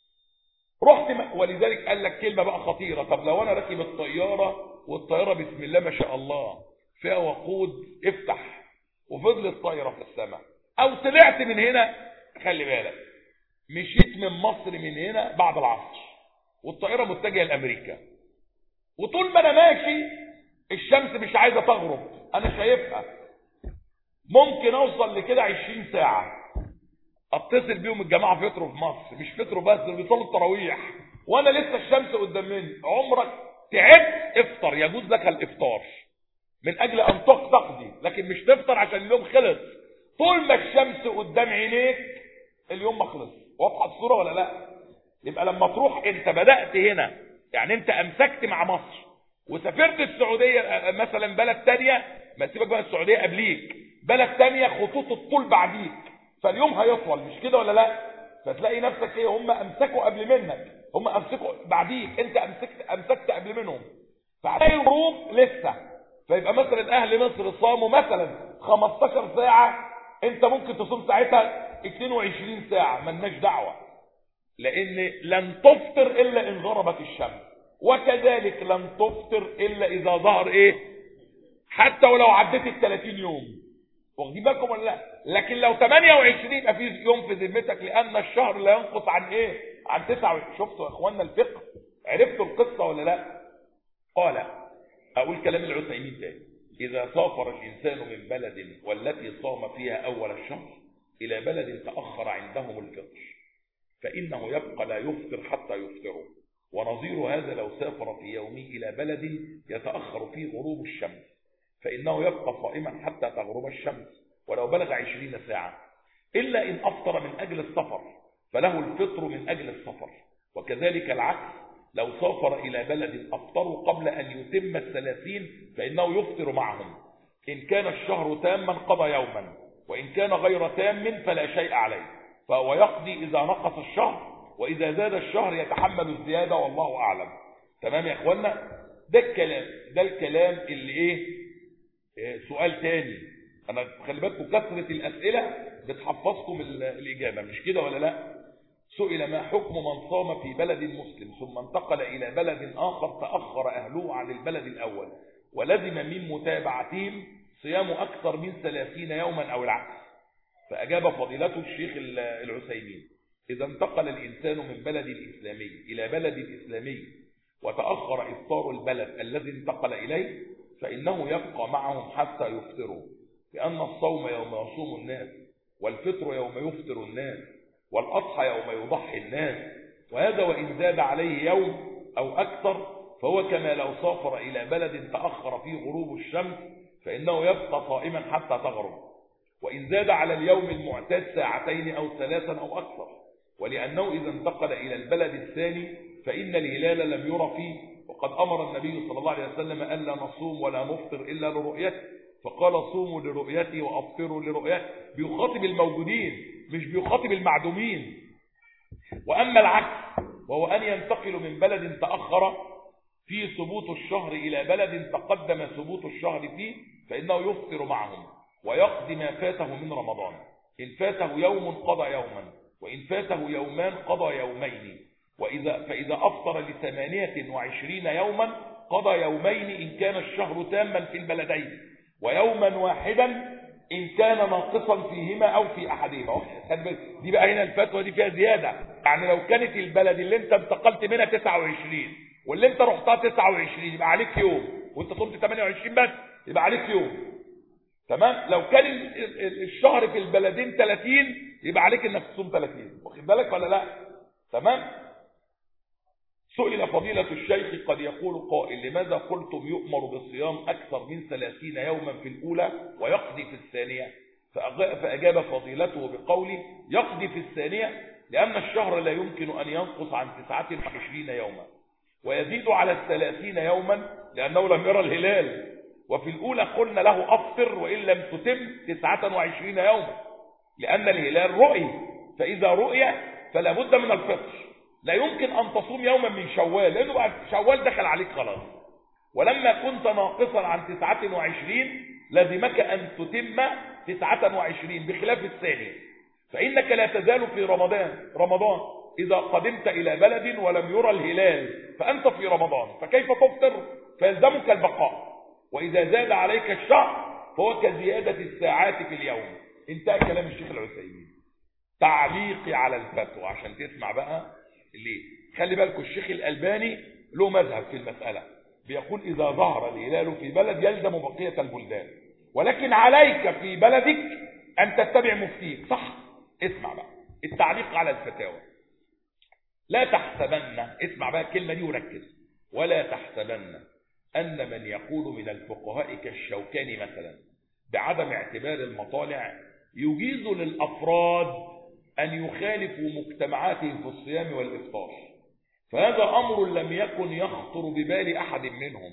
ولذلك قال لك كلمة بقى خطيرة. طب لو انا راكب الطيارة والطيارة بسم الله ما شاء الله فيها وقود، افتح وفضلت الطيارة في السماء، او طلعت من هنا، خلي بالك مشيت من مصر من هنا بعد العصر والطائرة متجهة لأمريكا، وطول ما انا ماشي الشمس مش عايزة تغرب، انا شايفها، ممكن اوصل لكده 20 ساعة اتصل بيهم الجماعة فطروا في مصر، مش فطروا بس، دول بيصلوا التراويح وانا لسه الشمس قدام مني. عمرك تعبت افطر، يجوز لك الافطار من اجل ان تقضي، لكن مش تفطر عشان اليوم خلص. طول ما الشمس قدام عينيك اليوم ما خلص. واضحه الصوره ولا لا؟ يبقى لما تروح انت بدات هنا، يعني انت امسكت مع مصر وسافرت السعوديه مثلا بلد تانية، ما سيبك بقى السعوديه قبليك، بلد تانية خطوط الطول بعديك، فاليوم هيطول، مش كده ولا لا؟ فتلاقي نفسك ايه، هم امسكوا قبل منك، هم امسكوا بعديك، انت امسكت قبل منهم، فهتلاقي الغروب لسه. فيبقى مثلا اهل مصر صاموا مثلا 15 ساعه، انت ممكن تصوم ساعتها 22 ساعه، مالناش دعوه، لان لن تفطر الا ان غربت الشمس، وكذلك لن تفطر الا اذا ظهر ايه، حتى ولو عدت ال 30 يوم. واخدين بالكم ولا لا؟ لكن لو 28 يبقى في يوم في ذمتك، لان الشهر لا ينقص عن ايه، عن 29. شفتوا يا اخوانا الفقه؟ عرفتوا القصه ولا لا؟ قال، اقول كلام العثيمين تاني: اذا سافر الانسان من بلد والتي صام فيها اول الشهر الى بلد تاخر عندهم الفطر فانه يبقى لا يفطر حتى يفطروا. ونظير هذا لو سافر في يومه الى بلد يتاخر فيه غروب الشمس فانه يبقى صائما حتى تغرب الشمس ولو بلغ 20 ساعه، الا ان افطر من اجل السفر فله الفطر من اجل السفر. وكذلك العكس، لو سافر إلى بلد أفطروا قبل أن يتم 30 فإنه يفطر معهم. إن كان الشهر تاما قضى يوما، وإن كان غير تام فلا شيء عليه، فهو يقضي إذا نقص الشهر، وإذا زاد الشهر يتحمل الزيادة، والله أعلم. تمام يا أخوانا؟ ده الكلام اللي إيه؟ سؤال تاني. أنا خلي بالكم كثرة الأسئلة بتحفظكم الإجابة، مش كده ولا لا؟ سئل: ما حكم من صام في بلد مسلم ثم انتقل إلى بلد آخر تأخر أهله عن البلد الأول ولزم من متابعتهم صيام أكثر من 30 يوما أو العكس؟ فأجاب فضيلته الشيخ العثيمين: إذا انتقل الإنسان من بلد إسلامي إلى بلد إسلامي وتأخر إفطار البلد الذي انتقل إليه فإنه يبقى معهم حتى يفطروا، لأن الصوم يوم يصوم الناس، والفطر يوم يفطر الناس، والأضحى يوم يضحي الناس، وهذا وإن زاد عليه يوم أو أكثر فهو كما لو سافر إلى بلد تأخر فيه غروب الشمس فإنه يبقى صائما حتى تغرب، وإن زاد على اليوم المعتاد 2 ساعة أو 3 أو أكثر، ولأنه إذا انتقل إلى البلد الثاني فإن الهلال لم يرى فيه، وقد أمر النبي صلى الله عليه وسلم ألا نصوم ولا نفطر إلا لرؤيته، فقال: صوموا لرؤيتي وأفطروا لرؤيتي. بيخاطب الموجودين مش بيخاطب المعدومين. وأما العكس وهو أن ينتقل من بلد تأخر في ثبوت الشهر إلى بلد تقدم ثبوت الشهر فيه فإنه يفطر معهم ويقضي ما فاته من رمضان. إن فاته يوم قضى يوما، وإن فاته يومان قضى يومين، فإذا أفطر ل28 يوما قضى يومين إن كان الشهر تاما في البلدين، ويوما واحدا إن كان ناقصا فيهما أو في أحدهما. دي بقى هنا الفتوى دي فيها زيادة، يعني لو كانت البلد اللي انت انتقلت منها 29 واللي انت رحتها 29 يبقى عليك يوم، وانت صمت 28 بس يبقى عليك يوم. تمام؟ لو كان الشهر في البلدين 30 يبقى عليك انك تصوم 30. واخد بالك ولا لا؟ تمام؟ سئل فضيلة الشيخ: قد يقول قائل: لماذا قلتم يؤمر بالصيام أكثر من 30 يوما في الأولى ويقضي في الثانية؟ فأجاب فضيلته بقوله: يقضي في الثانية لأن الشهر لا يمكن أن ينقص عن 29 يوما ويزيد على 30 يوما لأنه لم يرى الهلال. وفي الأولى قلنا له أفطر وإن لم تتم 29 يوما لأن الهلال رؤي، فإذا رؤي فلا بد من الفطر. لا يمكن أن تصوم يوما من شوال لأنه بعد شوال دخل عليك خلاص. ولما كنت ناقصا عن 29 لازمك أن تتم 29 بخلاف الثاني، فإنك لا تزال في رمضان إذا قدمت إلى بلد ولم يرى الهلال فأنت في رمضان، فكيف تفطر؟ فيلزمك البقاء. وإذا زاد عليك الشهر فهو كزيادة الساعات في اليوم. انتهى كلام الشيخ العثيمين. تعليقي على الفتوى عشان تسمع بقى ليه. خلي بالكم الشيخ الألباني له مذهب في المسألة، بيقول إذا ظهر الهلال في بلد يلزم بقية البلدان، ولكن عليك في بلدك أن تتبع مفتيك. صح؟ اسمع بقى التعليق على الفتاوى. لا تحسبن، اسمع بقى الكلمة دي وركز، ولا تحسبن أن من يقول من الفقهاء كالشوكاني مثلا بعدم اعتبار المطالع يجيز للأفراد أن يخالفوا مجتمعاتهم في الصيام والإفطار، فهذا أمر لم يكن يخطر ببال أحد منهم.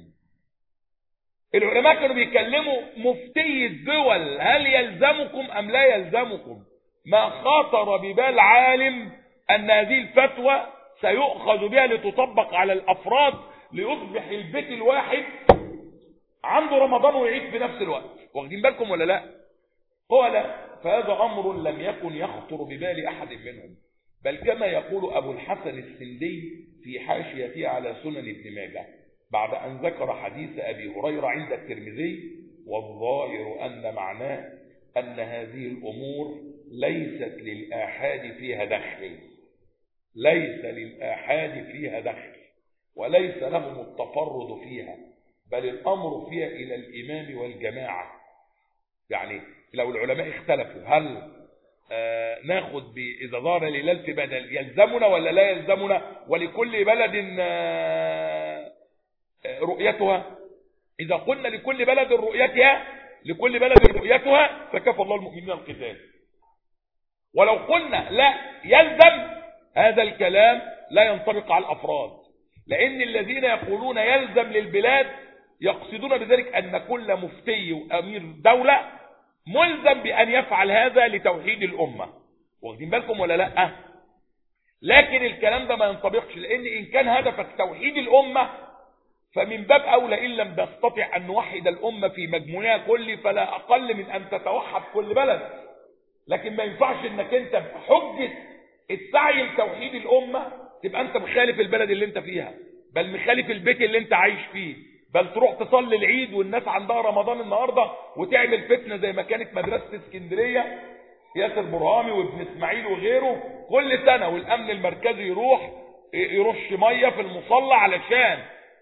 العلماء كانوا بيكلموا مفتي الدول هل يلزمكم أم لا يلزمكم، ما خاطر ببال عالم أن هذه الفتوى سيؤخذ بها لتطبق على الأفراد ليصبح البيت الواحد عنده رمضان ويعيد في نفس الوقت. واخدين بالكم ولا لا؟ قال فهذا أمر لم يكن يخطر ببال أحد منهم، بل كما يقول أبو الحسن السندي في حاشيته على سنن ابن ماجه بعد أن ذكر حديث أبي هريرة عند الترمذي: والظاهر أن معناه أن هذه الأمور ليست للآحاد فيها دخل، ليس للآحاد فيها دخل وليس لهم التفرد فيها، بل الأمر فيها إلى الإمام والجماعة. يعني لو العلماء اختلفوا هل ناخد إذا ظهر الهلال في بلد يلزمنا ولا لا يلزمنا، ولكل بلد رؤيتها، إذا قلنا لكل بلد رؤيتها فكفى الله المؤمنين القتال. ولو قلنا لا يلزم، هذا الكلام لا ينطبق على الأفراد، لأن الذين يقولون يلزم للبلاد يقصدون بذلك أن كل مفتي وأمير دولة ملزم بأن يفعل هذا لتوحيد الأمة. واخدين بالكم ولا لا؟ لكن الكلام ده ما ينطبقش، لأن إن كان هدفك توحيد الأمة فمن باب أولى إن لم تستطع أن نوحد الأمة في مجموعها كله فلا أقل من أن تتوحد كل بلد. لكن ما ينفعش أنك أنت بحجة السعي لتوحيد الأمة تبقى أنت مخالف البلد اللي أنت فيها، بل مخالف البيت اللي أنت عايش فيه، بل تروح تصلي العيد والناس عندها رمضان النهاردة وتعمل فتنة زي ما كانت مدرسة اسكندرية ياسر برهامي وابن اسماعيل وغيره كل سنة، والأمن المركزي يروح يرش مية في المصلى علشان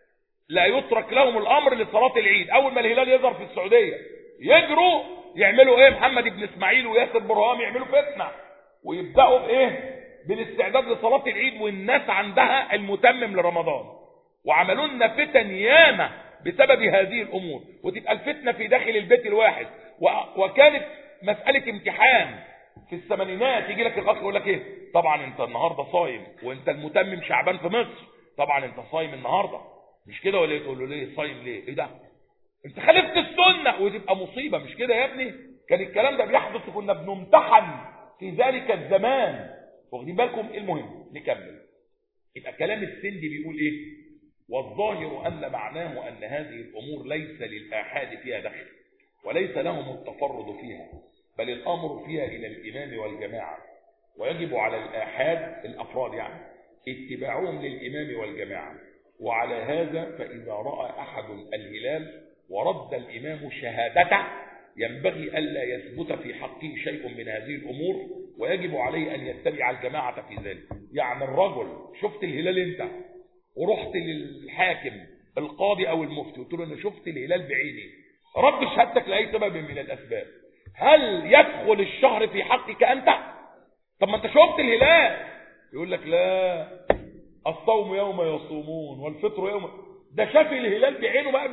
لا يترك لهم الأمر لصلاة العيد. أول ما الهلال يظهر في السعودية يجروا يعملوا إيه؟ محمد ابن اسماعيل وياسر برهامي يعملوا فتنة ويبدأوا بإيه؟ بالاستعداد لصلاة العيد، والناس عندها المتمم لرمضان، وعملوا لنا فتن ياما بسبب هذه الأمور، وتبقى الفتنة في داخل البيت الواحد. وكانت مسألة امتحان في الثمانينات، يجي لك الأخ يقول لك إيه؟ طبعا أنت النهاردة صايم وأنت المتمم شعبان في مصر، طبعا أنت صايم النهاردة مش كده ولا؟ تقول له ليه صايم ليه؟ إيه ده؟ أنت خالفت السنة، وتبقى مصيبة مش كده يا ابني؟ كان الكلام ده بيحدث وكنا بنمتحن في ذلك الزمان. واخدين بالكم؟ المهم نكمل. يبقى كلام السندي بيقول ايه؟ والظاهر ان معناه ان هذه الامور ليس للآحاد فيها دخل وليس لهم التفرد فيها، بل الامر فيها الى الامام والجماعة، ويجب على الآحاد الافراد يعني اتباعهم للامام والجماعة. وعلى هذا فاذا رأى احد الهلال ورد الامام شهادته ينبغي ألا يثبت في حقه شيء من هذه الأمور، ويجب عليه أن يتبع الجماعة في ذلك. يعني الرجل شفت الهلال أنت ورحت للحاكم القاضي أو المفتي وتقول له أنا شفت الهلال بعيني، رد شهادتك لأي سبب من الأسباب، هل يدخل الشهر في حقك أنت؟ طب ما أنت شفت الهلال. يقول لك لا، الصوم يوم يصومون والفطر يوم. ده شاف الهلال بعينه بقى،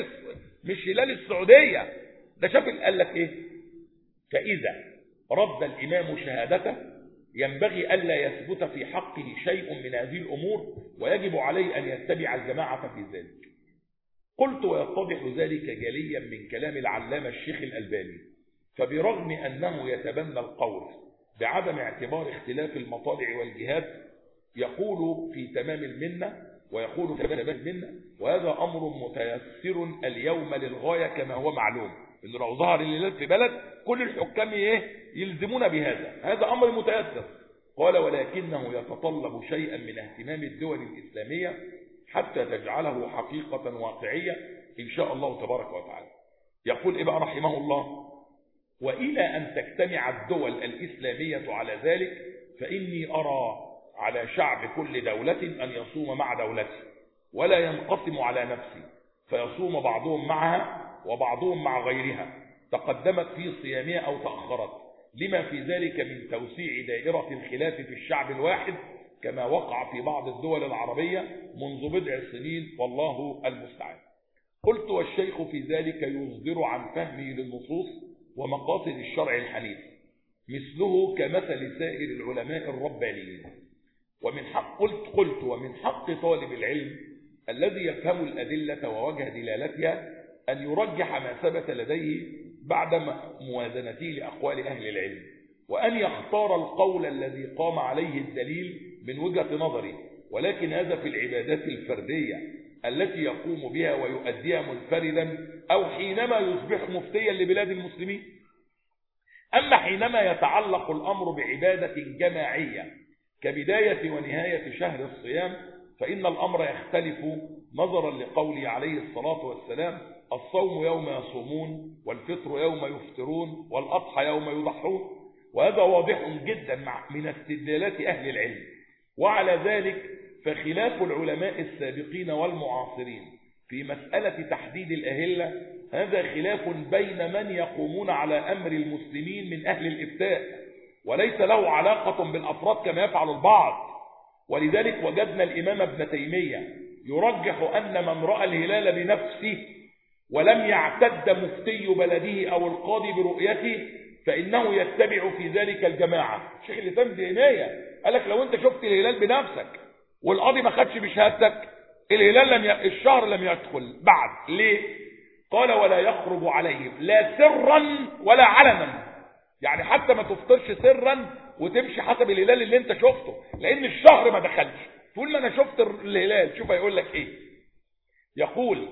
مش هلال السعودية، ده شاف. قال لك ايه؟ فإذا رد الإمام شهادته ينبغي ألا يثبت في حقه شيء من هذه الأمور، ويجب عليه أن يتبع الجماعة في ذلك. قلت: ويتضح ذلك جليا من كلام العلامة الشيخ الألباني، فبرغم أنه يتبنى القول بعدم اعتبار اختلاف المطالع والجهات يقول في تمام المنة ويقول في تمام المنة، وهذا أمر متيسر اليوم للغاية كما هو معلوم، إنه لو ظهر الهلال في بلد كل الحكام يلزمون بهذا، هذا أمر متيسر. قال: ولكنه يتطلب شيئا من اهتمام الدول الإسلامية حتى تجعله حقيقة واقعية إن شاء الله تبارك وتعالى. يقول إيه بقى رحمه الله: وإلى أن تجتمع الدول الإسلامية على ذلك فإني أرى على شعب كل دولة أن يصوم مع دولته، ولا ينقسم على نفسه فيصوم بعضهم معها وبعضهم مع غيرها، تقدمت في صيامها أو تأخرت، لما في ذلك من توسيع دائرة الخلاف في الشعب الواحد كما وقع في بعض الدول العربية منذ بضع سنين، والله المستعان. قلت: والشيخ في ذلك يصدر عن فهمه للنصوص ومقاصد الشرع الحنيف، مثله كمثل سائر العلماء الربانيين. قلت ومن حق طالب العلم الذي يفهم الأدلة ووجه دلالتها أن يرجح ما ثبت لديه بعد موازنته لأقوال أهل العلم، وأن يختار القول الذي قام عليه الدليل من وجهة نظره، ولكن هذا في العبادات الفردية التي يقوم بها ويؤديها منفردا أو حينما يصبح مفتيا لبلاد المسلمين. أما حينما يتعلق الأمر بعبادة جماعية كبداية ونهاية شهر الصيام فإن الأمر يختلف نظرا لقوله عليه الصلاة والسلام: الصوم يوم يصومون، والفطر يوم يفطرون، والأضحى يوم يضحون. وهذا واضح جدا من استدلالات أهل العلم. وعلى ذلك فخلاف العلماء السابقين والمعاصرين في مسألة تحديد الأهلة هذا خلاف بين من يقومون على أمر المسلمين من أهل الإفتاء، وليس له علاقة بالأفراد كما يفعل البعض. ولذلك وجدنا الإمام ابن تيمية يرجح أن من رأى الهلال بنفسه ولم يعتد مفتي بلده أو القاضي برؤيته فإنه يتبع في ذلك الجماعة. الشيخ الإسلام ابن تيمية قال لك: لو أنت شفت الهلال بنفسك والقاضي ما خدش بشهادتك الهلال الشهر لم يدخل بعد. ليه؟ قال: ولا يخرج عليهم لا سرا ولا علنا، يعني حتى ما تفطرش سرا وتمشي حسب الهلال اللي انت شفته، لان الشهر ما دخلش. تقول ما انا شفت الهلال، شوف هيقول لك ايه. يقول: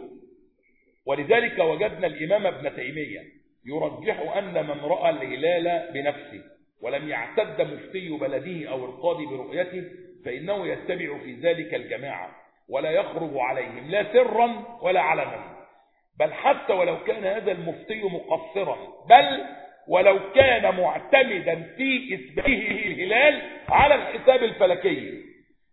ولذلك وجدنا الامام ابن تيمية يرجح ان من رأى الهلال بنفسه ولم يعتد مفتي بلده او القاضي برؤيته فانه يتبع في ذلك الجماعة ولا يخرج عليهم لا سرا ولا علنا، بل حتى ولو كان هذا المفتي مقصرا، بل ولو كان معتمدا في إثباته الهلال على الحساب الفلكي،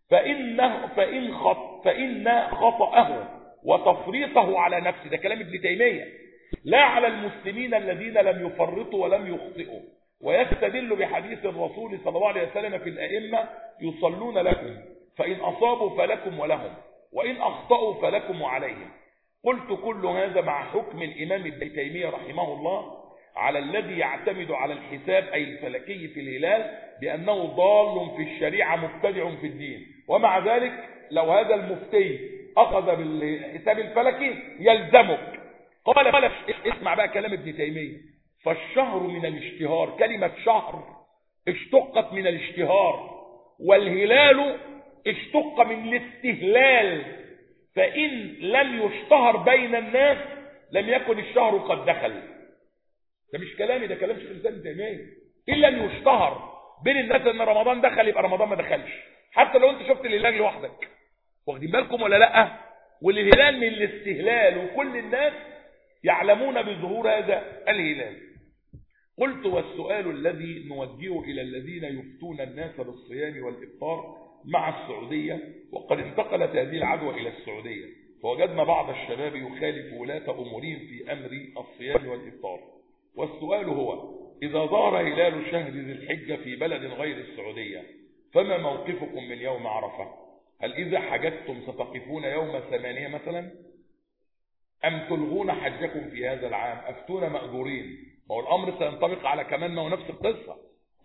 فإن خطأه وتفريطه على نفسه، ده كلام ابن تيمية، لا على المسلمين الذين لم يفرطوا ولم يخطئوا. ويستدل بحديث الرسول صلى الله عليه وسلم في الأئمة: يصلون لكم فإن أصابوا فلكم ولهم، وإن أخطأوا فلكم وعليهم. قلت: كل هذا مع حكم الإمام ابن تيمية رحمه الله على الذي يعتمد على الحساب أي الفلكي في الهلال بأنه ضال في الشريعة مبتدع في الدين، ومع ذلك لو هذا المفتي أخذ بالحساب الفلكي يلزمك. قال اسمع بقى كلام ابن تيمية: فالشهر من الاشتهار، كلمة شهر اشتقت من الاشتهار، والهلال اشتق من الاستهلال، فإن لم يشتهر بين الناس لم يكن الشهر قد دخل. ده مش كلامي، ده كلام شيخ الإسلام ابن تيمية. إن لم يشتهر بين الناس ان رمضان دخل يبقى رمضان ما دخلش، حتى لو انت شفت الهلال لوحدك. واخدين بالكم ولا لا؟ والهلال من الاستهلال وكل الناس يعلمون بظهور هذا الهلال. قلت: والسؤال الذي نوجهه إلى الذين يفتون الناس بالصيام والإفطار مع السعودية، وقد انتقلت هذه العدوى إلى السعودية، فوجدنا بعض الشباب يخالف ولاة أمورهم في أمر الصيام والإفطار. والسؤال هو: إذا ظهر هلال شهر ذي الحجة في بلد غير السعودية فما موقفكم من يوم عرفة؟ هل إذا حججتم ستقفون يوم 8 مثلا؟ أم تلغون حجكم في هذا العام؟ أفتون مأجورين. ما هو الأمر سينطبق على كمان، ما هو نفس القصة.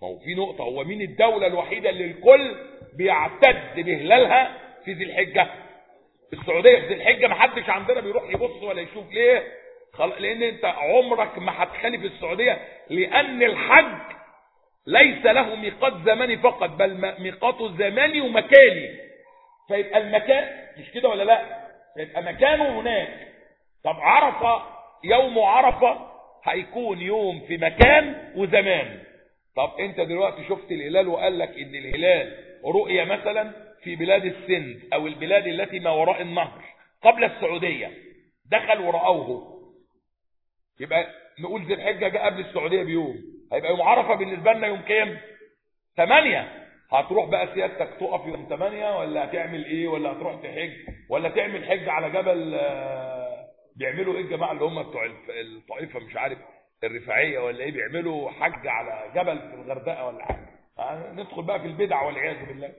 ما هو في نقطة، هو مين الدولة الوحيدة اللي الكل بيعتد بهلالها في ذي الحجة؟ السعودية. في ذي الحجة ما حدش عندنا بيروح يبص ولا يشوف. ليه؟ لأن أنت عمرك ما هتخالف السعودية، لأن الحج ليس له ميقات زماني فقط، بل ميقاته زماني ومكاني. فيبقى المكان مش كده ولا لا؟ فيبقى مكانه هناك. طب عرفة، يوم عرفة هيكون يوم في مكان وزمان. طب انت دلوقتي شفت الهلال وقال لك ان الهلال رؤية مثلا في بلاد السند او البلاد التي ما وراء النهر قبل السعودية، دخل ورأوه، يبقى نقول ذي الحجة جاء قبل السعودية بيوم، هيبقى يوم عرفة بالنسبة لنا يوم كام؟ 8. هتروح بقى سيادتك تقف يوم 8 ولا هتعمل ايه؟ ولا هتروح تحج ولا تعمل حج على جبل؟ بيعملوا ايه الجماعة اللي هم بتوع الطائفة مش عارف الرفاعية ولا ايه، بيعملوا حج على جبل في الغردقة ولا حاجة. ندخل بقى في البدع والعياذ بالله.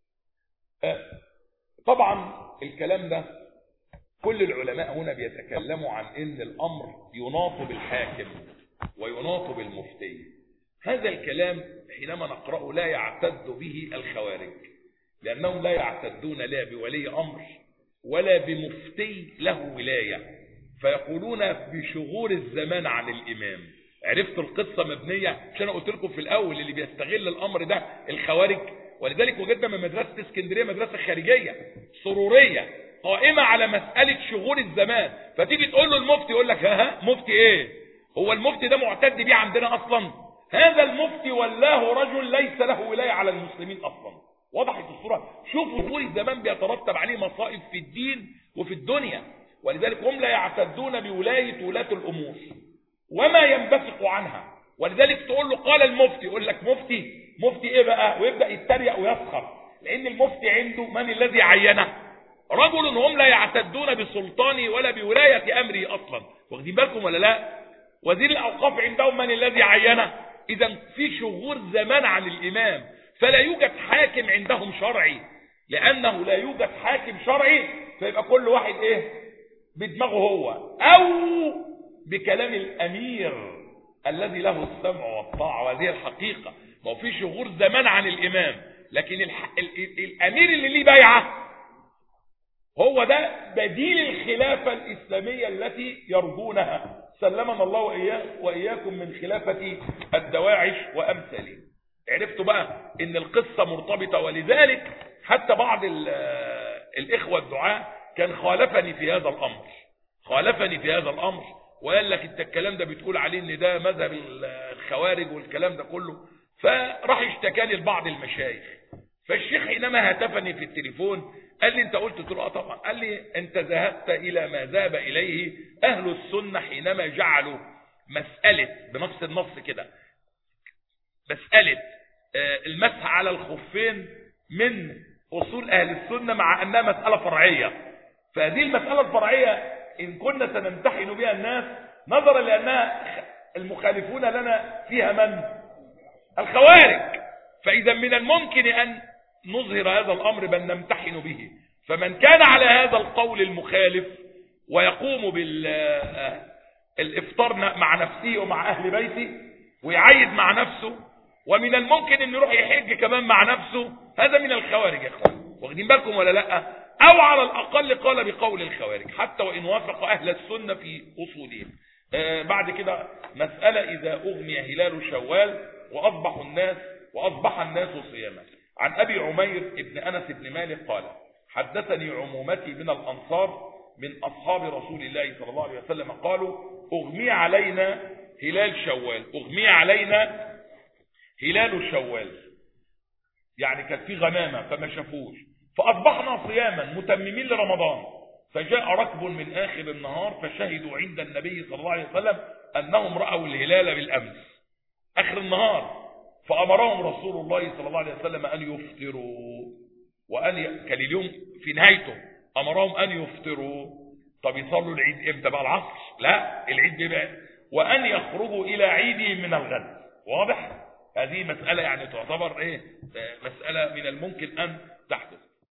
طبعا الكلام ده كل العلماء هنا بيتكلموا عن ان الامر يناط بالحاكم ويناط بالمفتي. هذا الكلام حينما نقرأه لا يعتد به الخوارج، لأنهم لا يعتدون لا بولي أمر ولا بمفتي له ولاية، فيقولون بشغور الزمان عن الإمام. عرفت القصة مبنية عشان قلت لكم في الأول اللي بيستغل الأمر ده الخوارج. ولذلك وجدنا من مدرسة اسكندرية مدرسة خارجية سرورية قائمة على مسألة شغور الزمان، فتيجي تقول له المفتي يقول لك ها مفتي ايه؟ هو المفتي ده معتد بيه عندنا أصلا؟ هذا المفتي والله رجل ليس له ولاية على المسلمين أصلا. وضحت الصورة؟ شوفوا شغور الزمان بيترتب عليه مصائب في الدين وفي الدنيا، ولذلك هم لا يعتدون بولاية ولاة الأمور وما ينبثق عنها. ولذلك تقول له قال المفتي يقول لك مفتي ايه بقى؟ ويبدأ يتريق ويسخر، لأن المفتي عنده من الذي عينه؟ رجل هم لا يعتدون بسلطانه ولا بولاية أمره أصلا. واخدين بالكم ولا لا؟ وزير الأوقاف عندهم من الذي عينه؟ إذا في شغور زمان عن الإمام، فلا يوجد حاكم عندهم شرعي. لأنه لا يوجد حاكم شرعي فيبقى كل واحد إيه؟ بدماغه هو أو بكلام الأمير الذي له السمع والطاعة. وهذه الحقيقة. ما هو في شغور زمان عن الإمام، لكن الأمير اللي ليه بيعة هو ده بديل الخلافة الإسلامية التي يرجونها. سلمنا الله وإياكم من خلافة الدواعش وأمثاله. عرفتوا بقى ان القصة مرتبطة، ولذلك حتى بعض الإخوة الدعاة كان خالفني في هذا الأمر وقال لك انت الكلام ده بتقول عليه ان ده مذهب الخوارج والكلام ده كله، فراح اشتكاني لبعض المشايخ. فالشيخ حينما هاتفني في التليفون قال لي انت قلت له طبعا. قال لي انت ذهبت الى ما ذهب اليه اهل السنة حينما جعلوا مسألة بنفس النص كده مسألة المسح على الخفين من اصول اهل السنة، مع انها مسألة فرعية. فهذه المسألة الفرعية ان كنا سنمتحن بها الناس نظرا لانها المخالفون لنا فيها من؟ الخوارج. فاذا من الممكن ان نظهر هذا الامر بل نمتحن به. فمن كان على هذا القول المخالف ويقوم بالافطار مع نفسه ومع اهل بيته ويعيد مع نفسه، ومن الممكن ان يروح يحج كمان مع نفسه، هذا من الخوارج يا اخوان. واخدين بالكم ولا لا؟ او على الاقل قال بقول الخوارج حتى وان وافق اهل السنة في اصولهم. بعد كده مسألة اذا اغمي هلال شوال واصبح الناس صياما. عن ابي عمير ابن انس بن مالك قال حدثني عمومتي من الانصار من اصحاب رسول الله صلى الله عليه وسلم قالوا اغمي علينا هلال شوال، يعني كانت في غمامة فما شافوش، فأصبحنا صياما متممين لرمضان، فجاء ركب من آخر النهار فشهدوا عند النبي صلى الله عليه وسلم أنهم رأوا الهلال بالأمس آخر النهار، فأمرهم رسول الله صلى الله عليه وسلم أن يفطروا كان اليوم في نهايته أمرهم أن يفطروا. طب يصلوا العيد امتى بقى؟ العصر؟ لا، العيد بيبقى وأن يخرجوا إلى عيدهم من الغد. واضح؟ هذه مسألة يعني تعتبر مسألة من الممكن أن تحدث.